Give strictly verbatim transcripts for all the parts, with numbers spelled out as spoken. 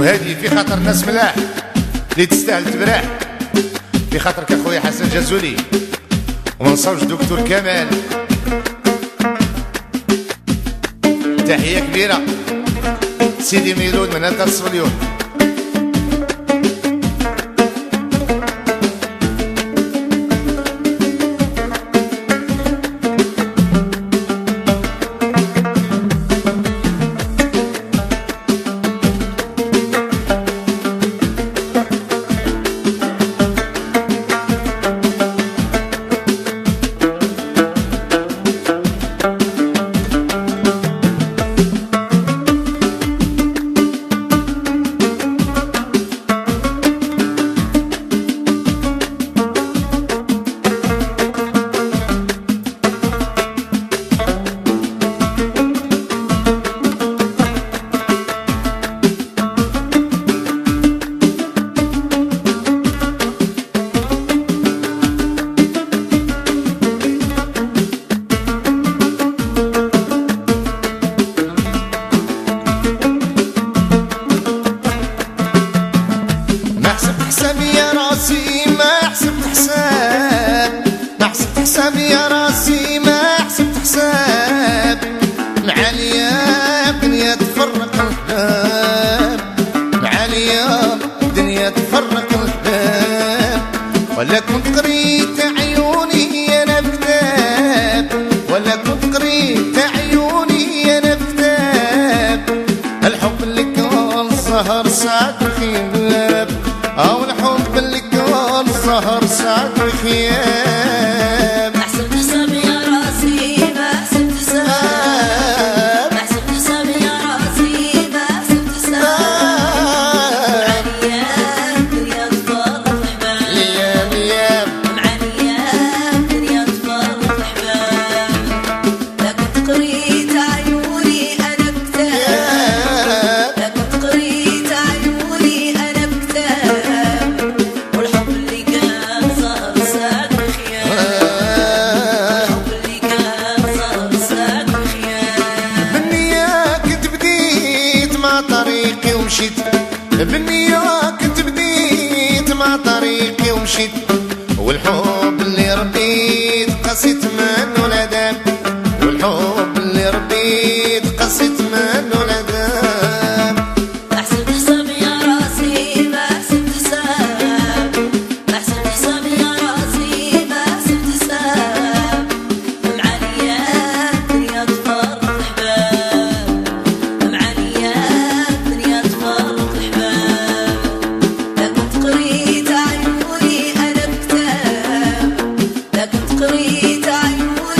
وهذه في خاطر الناس ملاح اللي تستاهل تبراح، في خاطرك اخويا حسن جازولي، وما نصوش دكتور كمال. تحية كبيرة سيدي ميلود من هذا الصوليون. حسابي يا راسي ما حسبت حساب، معاليا الدنيا تفرق الحباب، معاليا الدنيا تفرق الحباب، ولا كنت قريت عيوني انا بكتاب، ولا كنت قريت عيوني انا بكتاب، الحب اللي كان سهر سعد وخياب، او الحب اللي كان سهر سعد وخياب. بالنية كنت بديت مع طريقي ومشيت، والحب اللي ربيت قسيت منه الأدب، والحب اللي ربيت قسيت منه الأدب. أحسب حسابي يا راسي ما حسبت حساب، أحسب حسابي يا راسي ما حسبت حساب، معاليا الدنيا تفرق الأحباب، معاليا الدنيا تفرق قريت عيوني أنا بكتاب، لا كنت قريت عيوني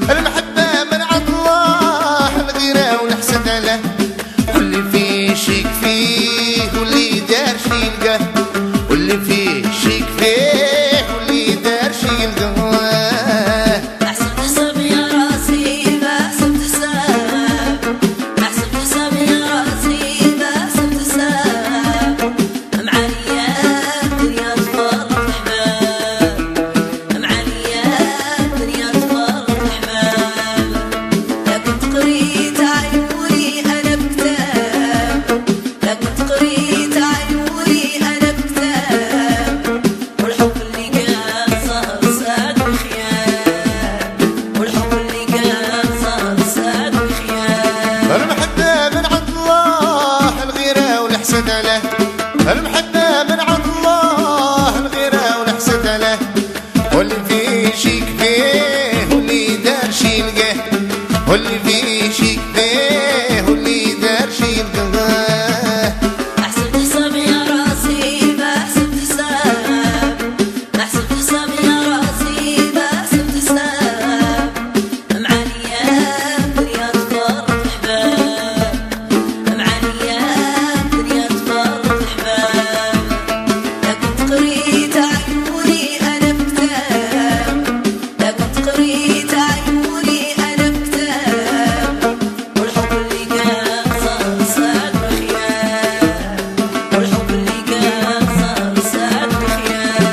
المحبة من عند الله، الغيرة والحسد له، واللي فيه شيك فيه واللي دار شي يلقاه، واللي فيه شيك فيه واللي دار شي يلقاه. أحسب حساب يا راسي بحسب حساب، أحسب حساب يا راسي بحسب حساب، معاليا الدنيا تفرق الأحباب، معاليا الدنيا تفرق الأحباب. لا كنت قريت عيوني أنا بكتاب، لا كنت قريت عيوني أنا بكتاب، والحب اللي كان صار ساد بخيال، والحب اللي كان صار ساد بخيال. المحبة من عند الله، الغيرة والحسد له، المحبة من عند الله، الغيرة والحسد له، واللي فيه شيك فيه واللي دار شي يلقاه، واللي فيه شيك فيه واللي دار شي يلقاه. أحسب حساب يا راسي بحسب حساب، أحسب حساب يا راسي بحسب حساب، معاليا الدنيا تفرق الأحباب، معاليا الدنيا تفرق الأحباب. لا كنت قريت عيوني أنا بكتاب، لا كنت قريت عيوني أنا بكتاب، والحب اللي كان صار ساد بخيال، والحب اللي كان صار ساد بخيال.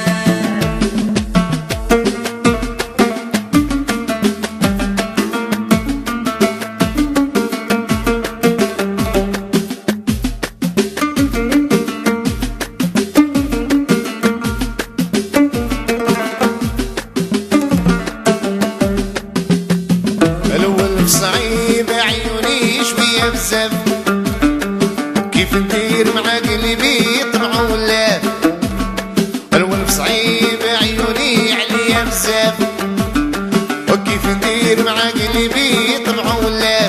الأول بصعيب عيوني شوية بزاف، كيف ندير مع قلبي طمع ولاف. الأول بصعيب عيوني عليا بزاف، وكيف ندير مع قلبي طمع ولاف.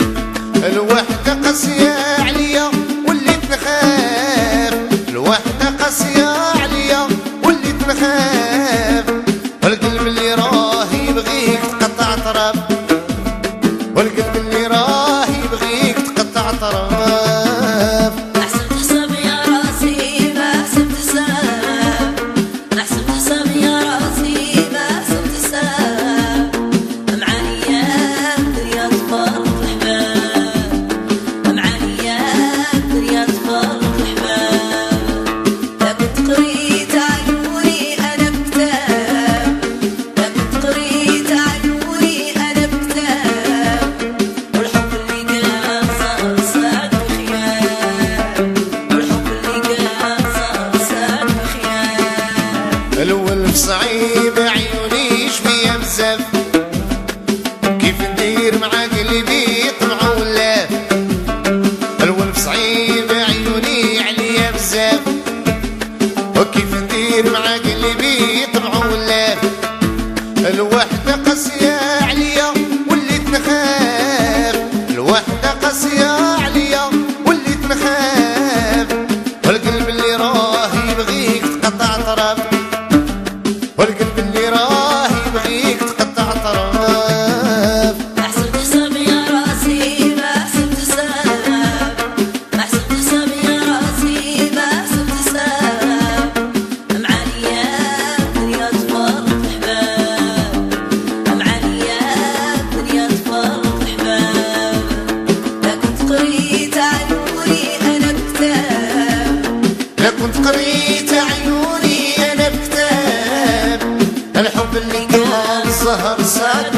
الوحدة قاسية عليا وليت نخاف، الوحدة قاسية عليا وليت نخاف. والقلب اللي راه يبغيك تقطع طراب، والقلب اللي راه يبغيك تقطع طراب. أحسب حساب يا راسي بحسب حساب، أحسب حساب يا راسي بحسب حساب، معاليا الدنيا تفرق الأحباب، معاليا الدنيا تفرق الأحباب. لا كنت قريت عيوني أنا بكتاب، لا كنت قريت عيوني أنا بكتاب، والحب اللي كان صار ساد بخيال، والحب اللي كان صار ساد بخيال. الأول بصعيب عيوني شوية بزاف، كيف ندير مع قلبي طمع ولاف. الأول بصعيب عيوني عليا بزاف، وكيف ندير مع قلبي طمع ولاف. الوحدة قاسية عليا وليت نخاف، الوحدة قاسية عليا وليت نخاف. والقلب اللي راه يبغيك تقطع طراب، والقلب اللي راه يبغيك تقطع طراب. أحسب حساب يا راسي بحسب حساب، أحسب حساب يا راسي بحسب حساب، معاليا الدنيا تفرق الأحباب، معاليا الدنيا تفرق الأحباب. لا كنت قريت عيوني أنا بكتاب، لا كنت قريت عيوني انا بكتاب. الحب اللي كان سهر ساد